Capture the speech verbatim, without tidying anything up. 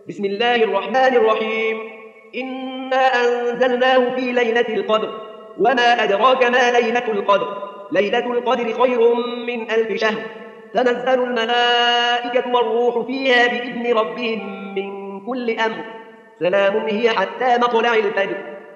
بسم الله الرحمن الرحيم. إنا أنزلناه في ليلة القدر، وما أدراك ما ليلة القدر. ليلة القدر خير من ألف شهر. تنزل الملائكة والروح فيها بإذن ربهم من كل أمر. سلام هي حتى مطلع الفجر.